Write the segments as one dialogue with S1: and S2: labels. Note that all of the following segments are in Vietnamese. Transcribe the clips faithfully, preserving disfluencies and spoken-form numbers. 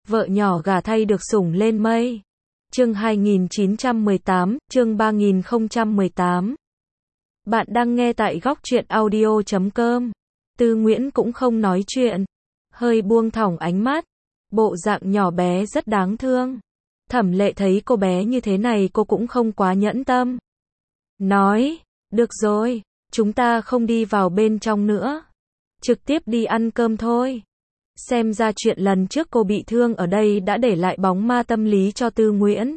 S1: Vợ nhỏ gả thay được sủng lên mây. Chương hai nghìn chín trăm mười tám, chương ba nghìn không trăm mười tám. Bạn đang nghe tại góc truyện audio chấm com. Tư Nguyễn cũng không nói chuyện, hơi buông thõng ánh mắt, bộ dạng nhỏ bé rất đáng thương. Thẩm Lệ thấy cô bé như thế này cô cũng không quá nhẫn tâm. Nói, được rồi, chúng ta không đi vào bên trong nữa, trực tiếp đi ăn cơm thôi. Xem ra chuyện lần trước cô bị thương ở đây đã để lại bóng ma tâm lý cho Tư Nguyễn.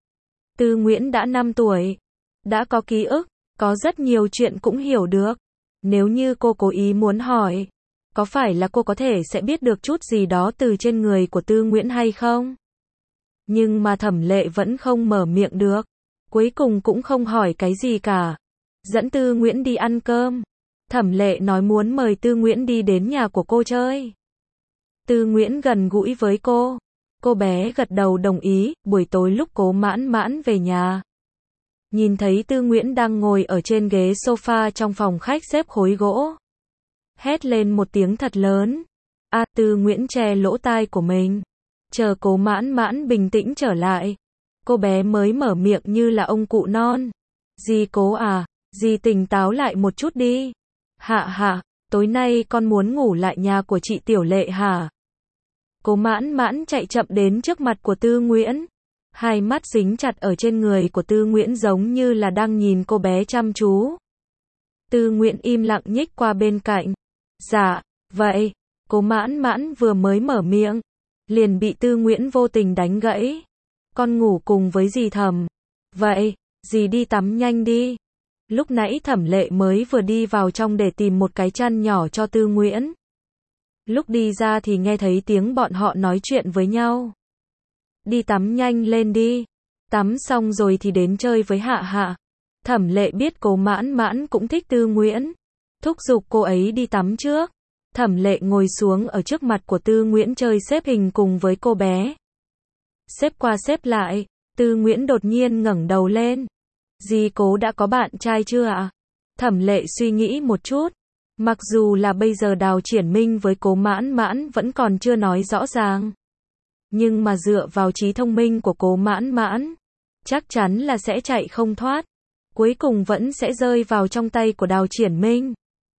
S1: Tư Nguyễn đã năm tuổi, đã có ký ức, có rất nhiều chuyện cũng hiểu được. Nếu như cô cố ý muốn hỏi, có phải là cô có thể sẽ biết được chút gì đó từ trên người của Tư Nguyễn hay không? Nhưng mà Thẩm Lệ vẫn không mở miệng được, cuối cùng cũng không hỏi cái gì cả. Dẫn Tư Nguyễn đi ăn cơm. Thẩm Lệ nói muốn mời Tư Nguyễn đi đến nhà của cô chơi. Tư Nguyễn gần gũi với cô. Cô bé gật đầu đồng ý. Buổi tối lúc Cố Mãn Mãn về nhà, nhìn thấy Tư Nguyễn đang ngồi ở trên ghế sofa trong phòng khách xếp khối gỗ, hét lên một tiếng thật lớn. A, à, Tư Nguyễn che lỗ tai của mình, chờ Cố Mãn Mãn bình tĩnh trở lại. Cô bé mới mở miệng như là ông cụ non. Dì Cố à, dì tỉnh táo lại một chút đi. Hạ hạ, tối nay con muốn ngủ lại nhà của chị Tiểu Lệ hả? Cố Mãn Mãn chạy chậm đến trước mặt của Tư Nguyễn. Hai mắt dính chặt ở trên người của Tư Nguyễn giống như là đang nhìn cô bé chăm chú. Tư Nguyễn im lặng nhích qua bên cạnh. Dạ, vậy. Cố Mãn Mãn vừa mới mở miệng, liền bị Tư Nguyễn vô tình đánh gãy. Con ngủ cùng với dì Thẩm. Vậy, dì đi tắm nhanh đi. Lúc nãy Thẩm Lệ mới vừa đi vào trong để tìm một cái chăn nhỏ cho Tư Nguyễn. Lúc đi ra thì nghe thấy tiếng bọn họ nói chuyện với nhau. Đi tắm nhanh lên đi. Tắm xong rồi thì đến chơi với Hạ Hạ. Thẩm Lệ biết Cố Mãn Mãn cũng thích Tư Nguyễn, thúc giục cô ấy đi tắm trước. Thẩm Lệ ngồi xuống ở trước mặt của Tư Nguyễn chơi xếp hình cùng với cô bé. Xếp qua xếp lại, Tư Nguyễn đột nhiên ngẩng đầu lên. Dì Cố đã có bạn trai chưa ạ? Thẩm Lệ suy nghĩ một chút. Mặc dù là bây giờ Đào Triển Minh với Cố Mãn Mãn vẫn còn chưa nói rõ ràng, nhưng mà dựa vào trí thông minh của Cố Mãn Mãn, chắc chắn là sẽ chạy không thoát. Cuối cùng vẫn sẽ rơi vào trong tay của Đào Triển Minh.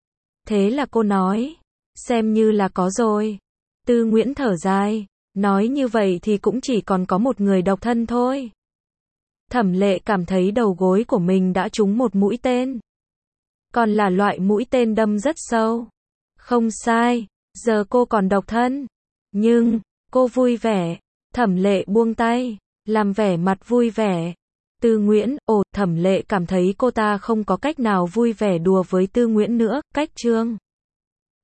S1: Thế là cô nói, xem như là có rồi. Tư Nguyễn thở dài, nói như vậy thì cũng chỉ còn có một người độc thân thôi. Thẩm Lệ cảm thấy đầu gối của mình đã trúng một mũi tên. Còn là loại mũi tên đâm rất sâu. Không sai, giờ cô còn độc thân. Nhưng, cô vui vẻ. Thẩm Lệ buông tay, làm vẻ mặt vui vẻ. Tư Nguyễn, ồ, Thẩm Lệ cảm thấy cô ta không có cách nào vui vẻ đùa với Tư Nguyễn nữa. Cách trương